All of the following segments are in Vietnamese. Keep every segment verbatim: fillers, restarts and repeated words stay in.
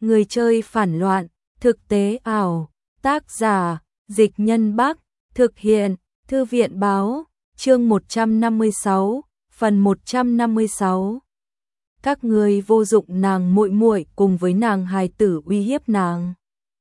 Người chơi phản loạn, thực tế ảo, tác giả, Dịch Nhân Bắc, thực hiện, Thư viện báo, chương một trăm năm mươi sáu, phần một trăm năm mươi sáu. Các ngươi vô dụng, nàng muội muội cùng với nàng hài tử uy hiếp nàng.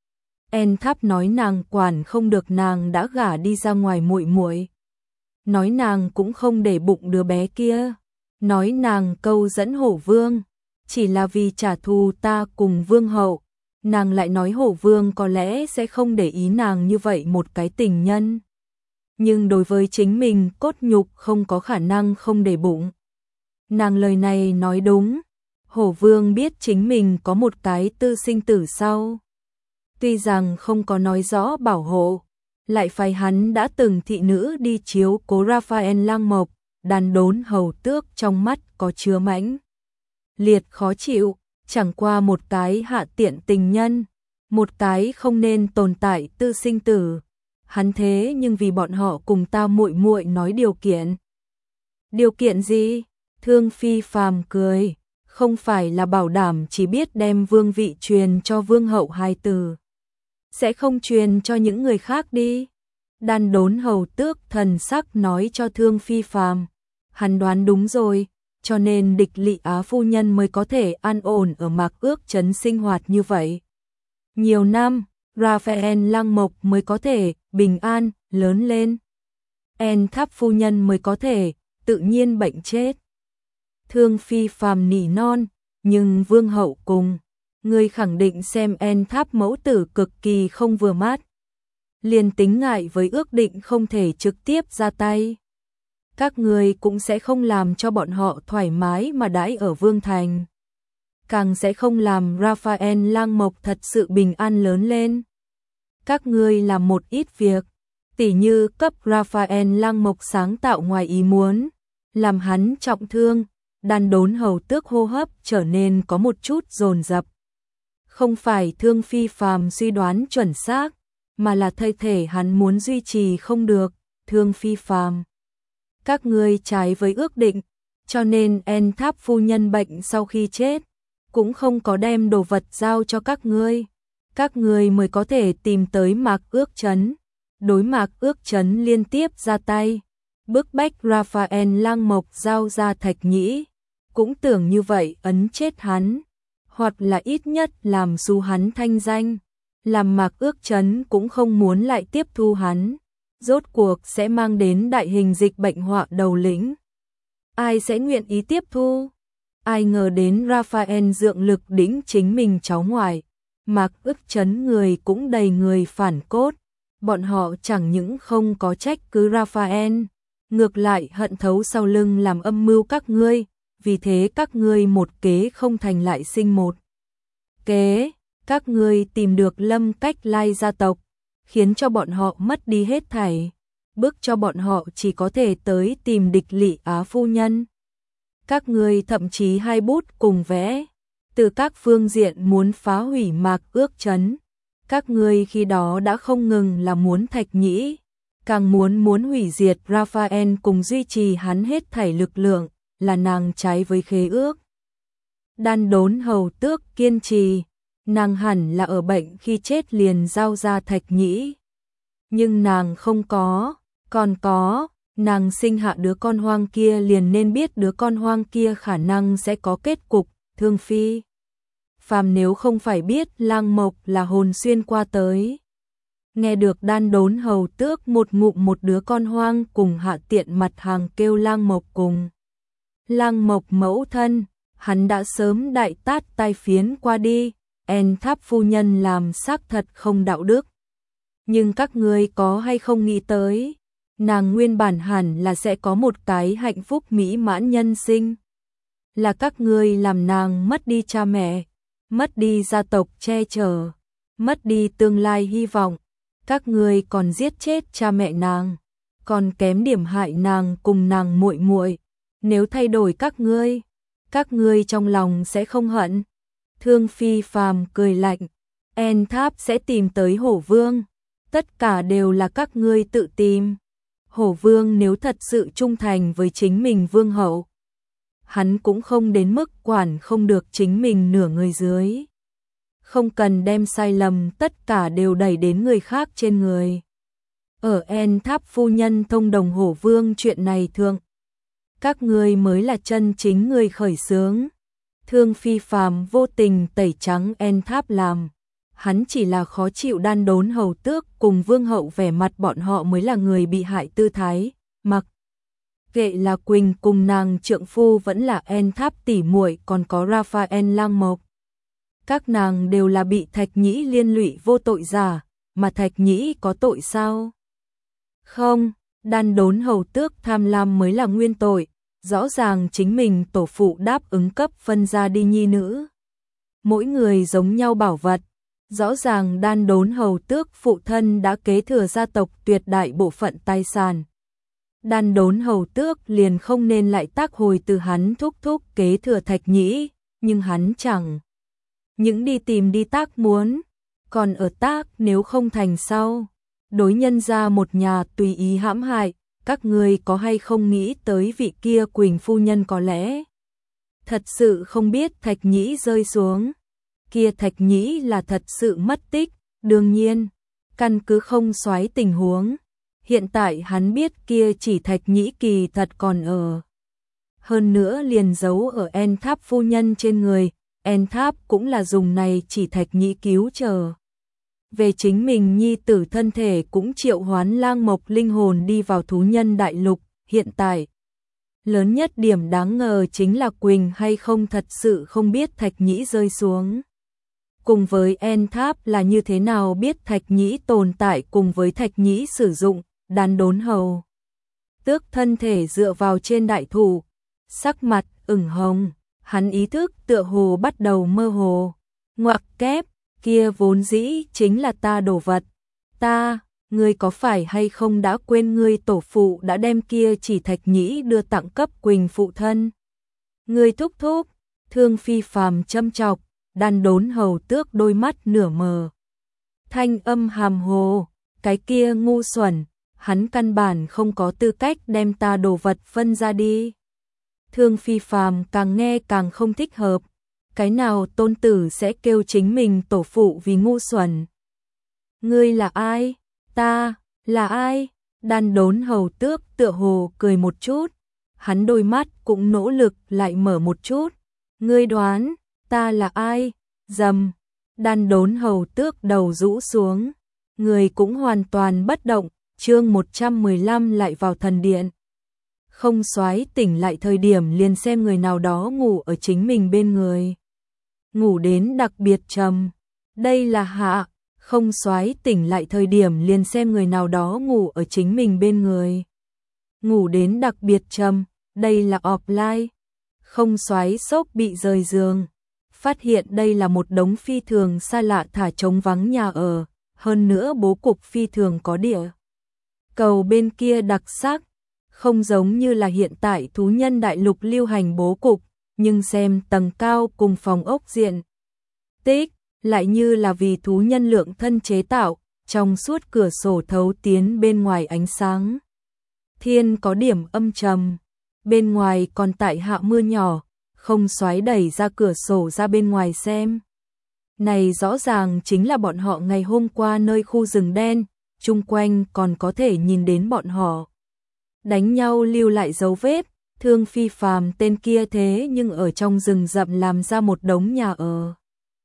En Tháp nói nàng quản không được nàng đã gả đi ra ngoài muội muội. Nói nàng cũng không để bụng đứa bé kia. Nói nàng câu dẫn Hổ Vương, chỉ là vì trả thù ta cùng Vương hậu. Nàng lại nói Hổ Vương có lẽ sẽ không để ý nàng như vậy một cái tình nhân. Nhưng đối với chính mình cốt nhục không có khả năng không để bụng. Nàng lời này nói đúng. Hổ Vương biết chính mình có một cái tư sinh tử sau. Tuy rằng không có nói rõ bảo hộ, lại phải hắn đã từng thị nữ đi chiếu cố Raphael Lang Mộc. Đàn đốn hầu tước trong mắt có chứa mãnh liệt khó chịu, chẳng qua một cái hạ tiện tình nhân, một cái không nên tồn tại tư sinh tử. Hắn thế nhưng vì bọn họ cùng ta muội muội nói điều kiện. Điều kiện gì? Thương Phi phàm cười, không phải là bảo đảm chỉ biết đem vương vị truyền cho vương hậu hài tử, sẽ không truyền cho những người khác đi. Đàn đốn hầu tước thần sắc nói cho Thương Phi phàm. Hắn đoán đúng rồi, cho nên Địch Lị Á phu nhân mới có thể an ổn ở Mạc Ước trấn sinh hoạt như vậy. Nhiều năm, Raphael Lang Mộc mới có thể bình an lớn lên. En Tháp phu nhân mới có thể tự nhiên bệnh chết. Thương Phi phàm nỉ non, nhưng vương hậu cùng người khẳng định xem En Tháp mẫu tử cực kỳ không vừa mắt. Liền tính ngại với ước định không thể trực tiếp ra tay. Các người cũng sẽ không làm cho bọn họ thoải mái mà đãi ở Vương Thành. Càng sẽ không làm Raphael Lang Mộc thật sự bình an lớn lên. Các ngươi làm một ít việc, tỉ như cấp Raphael Lang Mộc sáng tạo ngoài ý muốn, làm hắn trọng thương, đàn đốn hầu tước hô hấp trở nên có một chút dồn dập. Không phải Thương Phi phàm suy đoán chuẩn xác, mà là thân thể hắn muốn duy trì không được. Thương Phi phàm, các ngươi trái với ước định, cho nên En Tháp phu nhân bệnh sau khi chết, cũng không có đem đồ vật giao cho các ngươi. Các ngươi mới có thể tìm tới Mạc Ước trấn, đối Mạc Ước trấn liên tiếp ra tay, bức bách Raphael Lang Mộc giao ra Thạch Nhĩ, cũng tưởng như vậy ấn chết hắn, hoặc là ít nhất làm xu hắn thanh danh, làm Mạc Ước trấn cũng không muốn lại tiếp thu hắn. Rốt cuộc sẽ mang đến đại hình dịch bệnh họa đầu lĩnh. Ai sẽ nguyện ý tiếp thu? Ai ngờ đến Raphael dượng lực đĩnh chính mình cháu ngoại. Mạc Ước trấn người cũng đầy người phản cốt. Bọn họ chẳng những không có trách cứ Raphael, ngược lại hận thấu sau lưng làm âm mưu các ngươi. Vì thế các ngươi một kế không thành lại sinh một kế. Các ngươi tìm được Lâm Cách Lai gia tộc, khiến cho bọn họ mất đi hết thảy, bức cho bọn họ chỉ có thể tới tìm Địch Lị Á phu nhân. Các ngươi thậm chí hai bút cùng vẽ, từ các phương diện muốn phá hủy Mạc Ước trấn. Các ngươi khi đó đã không ngừng là muốn Thạch Nhĩ, càng muốn muốn hủy diệt Raphael cùng duy trì hắn hết thảy lực lượng, là nàng trái với khế ước. Đàn đốn hầu tước kiên trì. Nàng hẳn là ở bệnh khi chết liền giao ra Thạch Nhĩ. Nhưng nàng không có, còn có, nàng sinh hạ đứa con hoang kia liền nên biết đứa con hoang kia khả năng sẽ có kết cục. Thương Phi phàm nếu không phải biết Lang Mộc là hồn xuyên qua tới. Nghe được đan đốn hầu tước một ngụm một đứa con hoang cùng hạ tiện mặt hàng kêu Lang Mộc cùng Lang Mộc mẫu thân, hắn đã sớm đại tát tai phiến qua đi. En Tháp phu nhân làm xác thật không đạo đức. Nhưng các ngươi có hay không nghĩ tới, nàng nguyên bản hẳn là sẽ có một cái hạnh phúc mỹ mãn nhân sinh. Là các ngươi làm nàng mất đi cha mẹ, mất đi gia tộc che chở, mất đi tương lai hy vọng. Các ngươi còn giết chết cha mẹ nàng, còn kém điểm hại nàng cùng nàng muội muội. Nếu thay đổi các ngươi, các ngươi trong lòng sẽ không hận. Thương Phi phàm cười lạnh, En Tháp sẽ tìm tới Hổ Vương, tất cả đều là các ngươi tự tìm. Hổ Vương nếu thật sự trung thành với chính mình vương hậu, hắn cũng không đến mức quản không được chính mình nửa người dưới. không cần đem sai lầm tất cả đều đẩy đến người khác trên người. Ở En Tháp phu nhân thông đồng Hổ Vương chuyện này thượng, các ngươi mới là chân chính người khởi xướng. Thương Phi Phàm vô tình tẩy trắng En Tháp làm, hắn chỉ là khó chịu Đan Đốn hầu tước cùng vương hậu vẻ mặt bọn họ mới là người bị hại tư thái, mặc kệ là Quỳnh cùng nàng trượng phu vẫn là En Tháp tỷ muội còn có Raphael Lang Mộc. Các nàng đều là bị Thạch Nhĩ liên lụy vô tội giả, mà Thạch Nhĩ có tội sao? Không, Đan Đốn hầu tước tham lam mới là nguyên tội, rõ ràng chính mình tổ phụ đáp ứng cấp phân ra đi nhi nữ. Mỗi người giống nhau bảo vật, rõ ràng Đan Đốn hầu tước phụ thân đã kế thừa gia tộc tuyệt đại bộ phận tài sản. Đan Đốn hầu tước liền không nên lại tác hồi từ hắn thúc thúc kế thừa Thạch Nhĩ, nhưng hắn chẳng những đi tìm đi tác muốn, còn ở tác nếu không thành sau, đối nhân ra một nhà tùy ý hãm hại, các ngươi có hay không nghĩ tới vị kia Quỳnh phu nhân có lẽ thật sự không biết Thạch Nhĩ rơi xuống, kia Thạch Nhĩ là thật sự mất tích, đương nhiên, căn cứ không soái tình huống, hiện tại hắn biết kia chỉ Thạch Nhĩ kỳ thật còn ở. Hơn nữa liền giấu ở En Tháp phu nhân trên người, En Tháp cũng là dùng này chỉ Thạch Nhĩ cứu trở. Về chính mình nhi tử thân thể cũng triệu hoán Lang Mộc linh hồn đi vào thú nhân đại lục, hiện tại. Lớn nhất điểm đáng ngờ chính là Quỳnh hay không thật sự không biết Thạch Nhĩ rơi xuống. Cùng với En Tháp là như thế nào biết Thạch Nhĩ tồn tại cùng với Thạch Nhĩ sử dụng, Đan Đốn hầu tước thân thể dựa vào trên đại thụ, sắc mặt ửng hồng, hắn ý thức tựa hồ bắt đầu mơ hồ. Ngoặc kép, kia vốn dĩ chính là ta đồ vật. Ta, ngươi có phải hay không đã quên ngươi tổ phụ đã đem kia chỉ Thạch Nhĩ đưa tặng cấp Quỳnh phụ thân? Ngươi thúc thúc, Thương Phi Phàm châm chọc, Đan Đốn hầu tước đôi mắt nửa mờ. Thanh âm hàm hồ, cái kia ngu xuẩn, hắn căn bản không có tư cách đem ta đồ vật phân ra đi. Thương Phi Phàm càng nghe càng không thích hợp, cái nào tôn tử sẽ kêu chính mình tổ phụ vì ngu xuẩn. Ngươi là ai? Ta, là ai? Đan Đốn hầu tước tựa hồ cười một chút, hắn đôi mắt cũng nỗ lực lại mở một chút. Ngươi đoán, ta là ai? Dầm, Đan Đốn hầu tước đầu rũ xuống, người cũng hoàn toàn bất động. Chương một trăm mười lăm lại vào thần điện. Không soái tỉnh lại thời điểm liền xem người nào đó ngủ ở chính mình bên người. Ngủ đến đặc biệt trầm. Đây là hạ, không soái tỉnh lại thời điểm liền xem người nào đó ngủ ở chính mình bên người. Ngủ đến đặc biệt trầm, đây là offline. Không soái sốc bị rời giường. Phát hiện đây là một đống phi thường xa lạ thả trống vắng nhà ở, hơn nữa bố cục phi thường có địa. Cầu bên kia đặc sắc, không giống như là hiện tại thú nhân đại lục lưu hành bố cục, nhưng xem tầng cao cùng phòng ốc diện tích, lại như là vì thú nhân lượng thân chế tạo, trong suốt cửa sổ thấu tiến bên ngoài ánh sáng. Thiên có điểm âm trầm, bên ngoài còn tại hạ mưa nhỏ, không xoáy đẩy ra cửa sổ ra bên ngoài xem. Này rõ ràng chính là bọn họ ngày hôm qua nơi khu rừng đen, chung quanh còn có thể nhìn đến bọn họ đánh nhau lưu lại dấu vết. Thương Phi Phàm tên kia thế nhưng ở trong rừng rậm làm ra một đống nhà ở.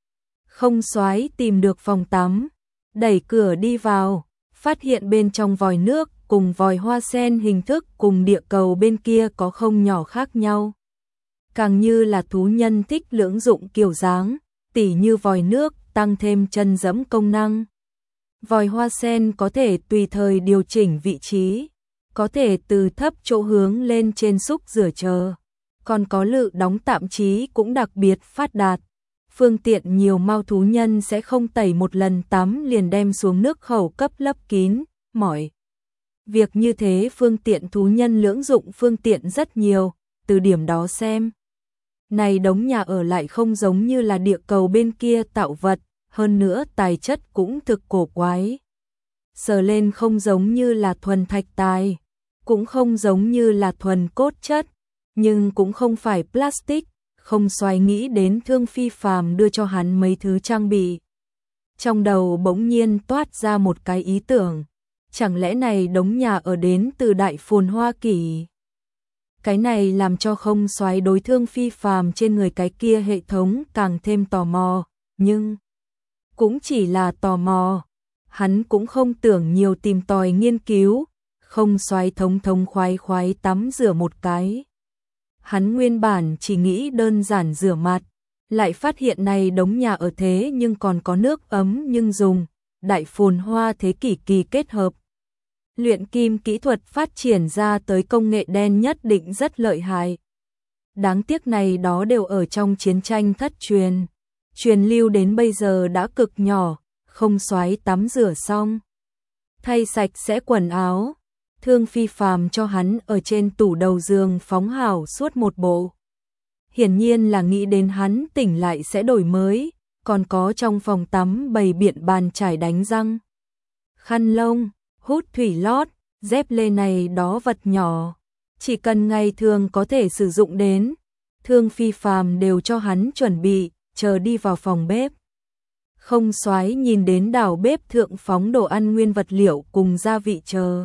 Không soái tìm được phòng tắm, đẩy cửa đi vào, phát hiện bên trong vòi nước cùng vòi hoa sen hình thức cùng địa cầu bên kia có không nhỏ khác nhau. Càng như là thú nhân thích lưỡng dụng kiểu dáng, tỉ như vòi nước tăng thêm chân dẫm công năng. Vòi hoa sen có thể tùy thời điều chỉnh vị trí, có thể từ thấp chỗ hướng lên trên xúc rửa chờ, còn có lự đóng tạm chí cũng đặc biệt phát đạt. Phương tiện nhiều mau thú nhân sẽ không tẩy một lần tắm liền đem xuống nước khẩu cấp lấp kín, mỏi. Việc như thế phương tiện thú nhân lưỡng dụng phương tiện rất nhiều, từ điểm đó xem. Này đống nhà ở lại không giống như là địa cầu bên kia tạo vật, hơn nữa tài chất cũng thực cổ quái. Sờ lên không giống như là thuần thạch tài, cũng không giống như là thuần cốt chất, nhưng cũng không phải plastic, không xoáy nghĩ đến Thương Phi Phàm đưa cho hắn mấy thứ trang bị. Trong đầu bỗng nhiên toát ra một cái ý tưởng, chẳng lẽ này đống nhà ở đến từ Đại Phồn Hoa Kỷ? Cái này làm cho không xoáy đối Thương Phi Phàm trên người cái kia hệ thống càng thêm tò mò, nhưng cũng chỉ là tò mò, hắn cũng không tưởng nhiều tìm tòi nghiên cứu, không xoáy thống thống khoái khoái tắm rửa một cái. Hắn nguyên bản chỉ nghĩ đơn giản rửa mặt, lại phát hiện này đống nhà ở thế nhưng còn có nước ấm nhưng dùng, Đại Phồn Hoa thế kỷ kỳ kết hợp. Luyện kim kỹ thuật phát triển ra tới công nghệ đen nhất định rất lợi hại. Đáng tiếc này đó đều ở trong chiến tranh thất truyền. Truyền lưu đến bây giờ đã cực nhỏ, không xoáy tắm rửa xong. Thay sạch sẽ quần áo, Thương Phi Phàm cho hắn ở trên tủ đầu giường phóng hảo suốt một bộ. Hiển nhiên là nghĩ đến hắn tỉnh lại sẽ đổi mới, còn có trong phòng tắm bày biện bàn chải đánh răng. Khăn lông, hút thủy lót, dép lê này đó vật nhỏ, chỉ cần ngày thường có thể sử dụng đến, Thương Phi Phàm đều cho hắn chuẩn bị, chờ đi vào phòng bếp. Không xoáy nhìn đến đảo bếp thượng phóng đồ ăn nguyên vật liệu cùng gia vị chờ.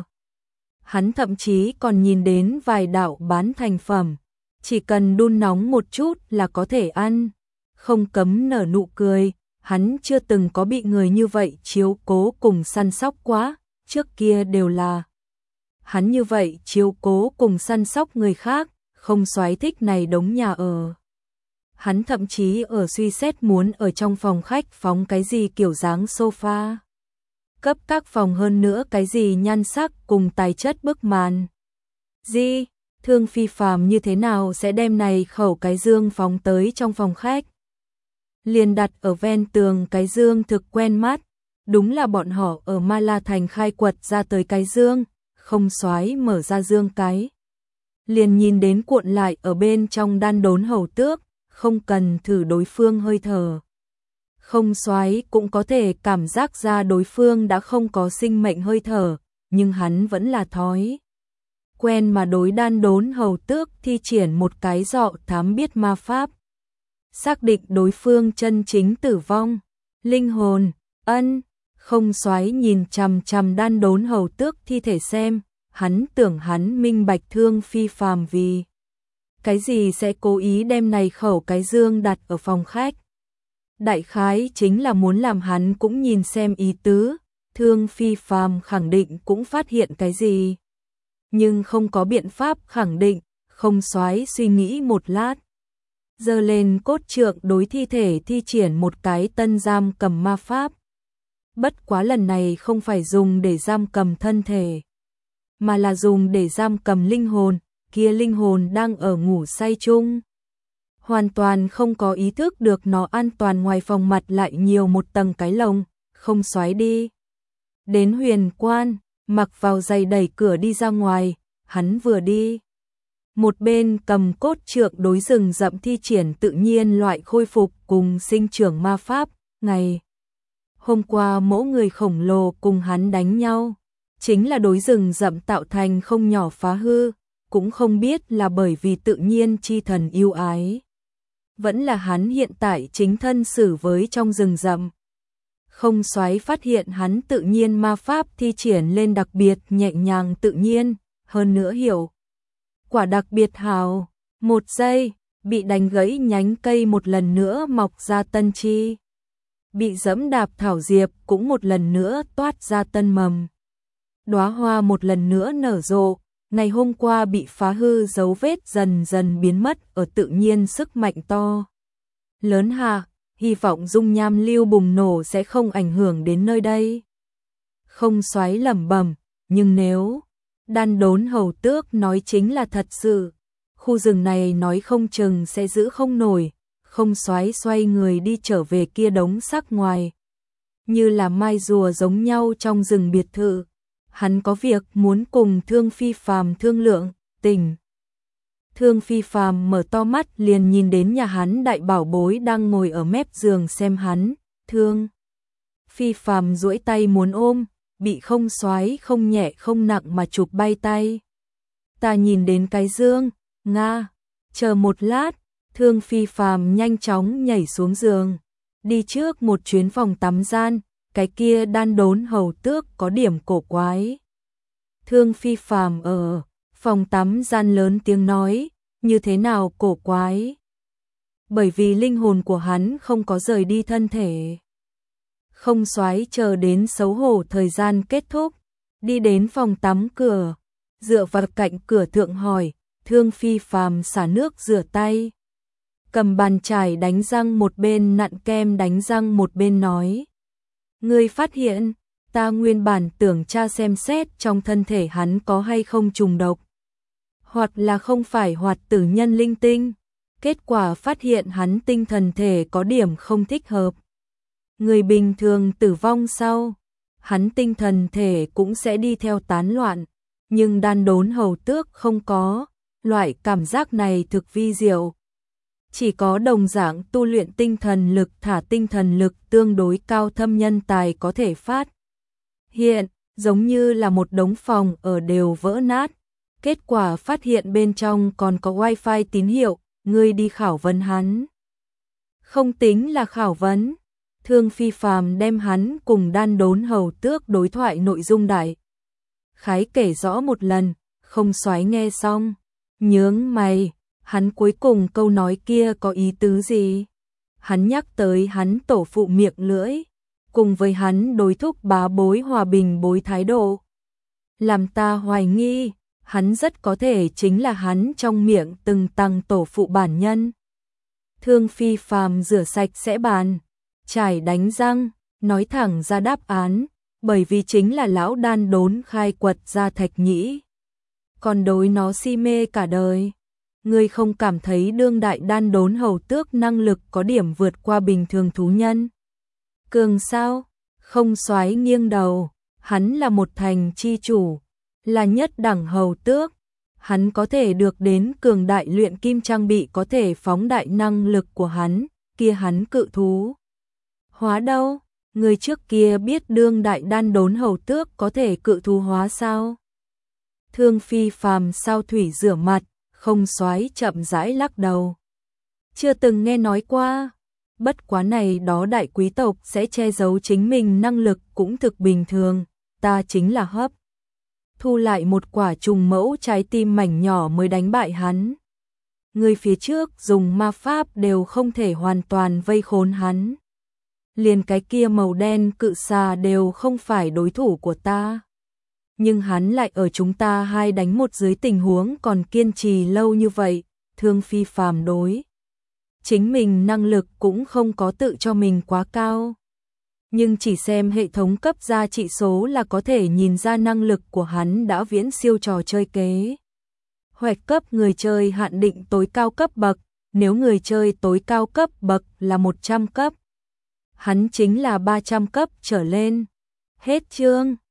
Hắn thậm chí còn nhìn đến vài đạo bán thành phẩm, chỉ cần đun nóng một chút là có thể ăn. Không cấm nở nụ cười, hắn chưa từng có bị người như vậy chiếu cố cùng săn sóc quá, trước kia đều là hắn như vậy chiếu cố cùng săn sóc người khác, không xoáy thích này đống nhà ở. Hắn thậm chí ở suy xét muốn ở trong phòng khách phóng cái gì kiểu dáng sofa. Cấp các phòng hơn nữa cái gì nhan sắc cùng tài chất bức màn. Gì, Thương Phi Phàm như thế nào sẽ đem này khẩu cái dương phóng tới trong phòng khách? Liền đặt ở ven tường cái dương thực quen mắt, đúng là bọn họ ở Ma La Thành khai quật ra tới cái dương, không xoáy mở ra dương cái. Liền nhìn đến cuộn lại ở bên trong đan đốn hầu tước, không cần thử đối phương hơi thở. Không xoáy cũng có thể cảm giác ra đối phương đã không có sinh mệnh hơi thở, nhưng hắn vẫn là thói quen mà đối đan đốn hầu tước thi triển một cái dọ thám biết ma pháp. Xác định đối phương chân chính tử vong, linh hồn, ân, không xoáy nhìn chằm chằm đan đốn hầu tước thi thể xem, hắn tưởng hắn minh bạch Thương Phi Phàm vì cái gì sẽ cố ý đem này khẩu cái dương đặt ở phòng khách. Đại khái chính là muốn làm hắn cũng nhìn xem ý tứ, Thương Phi Phàm khẳng định cũng phát hiện cái gì. Nhưng không có biện pháp khẳng định, không xoáy suy nghĩ một lát. Giơ lên cốt trượng đối thi thể thi triển một cái tân giam cầm ma pháp. Bất quá lần này không phải dùng để giam cầm thân thể, mà là dùng để giam cầm linh hồn, kia linh hồn đang ở ngủ say chung. Hoàn toàn không có ý thức được nó an toàn ngoài phòng mặt lại nhiều một tầng cái lồng, không xoáy đi. Đến huyền quan, mặc vào giày đẩy cửa đi ra ngoài, hắn vừa đi. Một bên cầm cốt trượng đối rừng rậm thi triển tự nhiên loại khôi phục cùng sinh trưởng ma pháp, ngày hôm qua mỗi người khổng lồ cùng hắn đánh nhau, chính là đối rừng rậm tạo thành không nhỏ phá hư, cũng không biết là bởi vì tự nhiên chi thần yêu ái. Vẫn là hắn hiện tại chính thân xử với trong rừng rậm. Không xoáy phát hiện hắn tự nhiên ma pháp thi triển lên đặc biệt nhẹ nhàng tự nhiên, hơn nữa hiểu. Quả đặc biệt hào, một giây, bị đánh gãy nhánh cây một lần nữa mọc ra tân chi. Bị dẫm đạp thảo diệp cũng một lần nữa toát ra tân mầm. Đóa hoa một lần nữa nở rộ, ngày hôm qua bị phá hư dấu vết dần dần biến mất ở tự nhiên sức mạnh to. Lớn hạ, hy vọng dung nham lưu bùng nổ sẽ không ảnh hưởng đến nơi đây. Không xoáy lẩm bẩm, nhưng nếu đan đốn hầu tước nói chính là thật sự, khu rừng này nói không chừng sẽ giữ không nổi. Không xoáy xoay người đi trở về kia đống xác ngoài, như là mai rùa giống nhau trong rừng biệt thự. Hắn có việc muốn cùng Thương Phi Phàm thương lượng, tỉnh. Thương Phi Phàm mở to mắt liền nhìn đến nhà hắn đại bảo bối đang ngồi ở mép giường xem hắn. Thương Phi Phàm duỗi tay muốn ôm, bị không xoáy không nhẹ không nặng mà chụp bay tay. Ta nhìn đến cái dương, Nga, chờ một lát. Thương Phi Phàm nhanh chóng nhảy xuống giường, đi trước một chuyến phòng tắm gian, cái kia đan đốn hầu tước có điểm cổ quái. Thương Phi Phàm ở phòng tắm gian lớn tiếng nói, như thế nào cổ quái? Bởi vì linh hồn của hắn không có rời đi thân thể. Không Soái chờ đến xấu hổ thời gian kết thúc, đi đến phòng tắm cửa, dựa vào cạnh cửa thượng hỏi, Thương Phi Phàm xả nước rửa tay. Cầm bàn chải đánh răng một bên nặn kem đánh răng một bên nói. Ngươi phát hiện, ta nguyên bản tưởng tra xem xét trong thân thể hắn có hay không trùng độc. Hoặc là không phải hoạt tử nhân linh tinh. Kết quả phát hiện hắn tinh thần thể có điểm không thích hợp. Người bình thường tử vong sau, hắn tinh thần thể cũng sẽ đi theo tán loạn. Nhưng đan đốn hầu tước không có, loại cảm giác này thực vi diệu. Chỉ có đồng dạng tu luyện tinh thần lực thả tinh thần lực tương đối cao thâm nhân tài có thể phát. Hiện, giống như là một đống phòng ở đều vỡ nát. Kết quả phát hiện bên trong còn có wifi tín hiệu, ngươi đi khảo vấn hắn. Không tính là khảo vấn. Thương Phi Phàm đem hắn cùng đan đốn hầu tước đối thoại nội dung đại khái kể rõ một lần, Không Soái nghe xong, nhướng mày, hắn cuối cùng câu nói kia có ý tứ gì? Hắn nhắc tới hắn tổ phụ miệng lưỡi, cùng với hắn đối thúc bá bối hòa bình bối thái độ. Làm ta hoài nghi, hắn rất có thể chính là hắn trong miệng từng tăng tổ phụ bản nhân. Thương Phi Phàm rửa sạch sẽ bàn, chải đánh răng, nói thẳng ra đáp án, bởi vì chính là lão đan đốn khai quật ra thạch nhĩ. Còn đối nó si mê cả đời. Ngươi không cảm thấy đương đại đan đốn hầu tước năng lực có điểm vượt qua bình thường thú nhân? Cường sao? Không Soái nghiêng đầu, hắn là một thành chi chủ, là nhất đẳng hầu tước. Hắn có thể được đến cường đại luyện kim trang bị có thể phóng đại năng lực của hắn, kia hắn cự thú. Hóa đâu? Người trước kia biết đương đại đan đốn hầu tước có thể cự thú hóa sao? Thương Phi Phàm sao thủy rửa mặt, Không Soái chậm rãi lắc đầu. Chưa từng nghe nói qua. Bất quá này đó đại quý tộc sẽ che giấu chính mình năng lực cũng thực bình thường, ta chính là hấp. Thu lại một quả trùng mẫu trái tim mảnh nhỏ mới đánh bại hắn. Người phía trước dùng ma pháp đều không thể hoàn toàn vây khốn hắn. Liền cái kia màu đen cự xà đều không phải đối thủ của ta. Nhưng hắn lại ở chúng ta hai đánh một dưới tình huống còn kiên trì lâu như vậy. Thương Phi Phàm đối chính mình năng lực cũng không có tự cho mình quá cao. Nhưng chỉ xem hệ thống cấp ra trị số là có thể nhìn ra năng lực của hắn đã viễn siêu trò chơi kế. Hoạch cấp người chơi hạn định tối cao cấp bậc, nếu người chơi tối cao cấp bậc là một trăm cấp. Hắn chính là ba trăm cấp trở lên. Hết chương.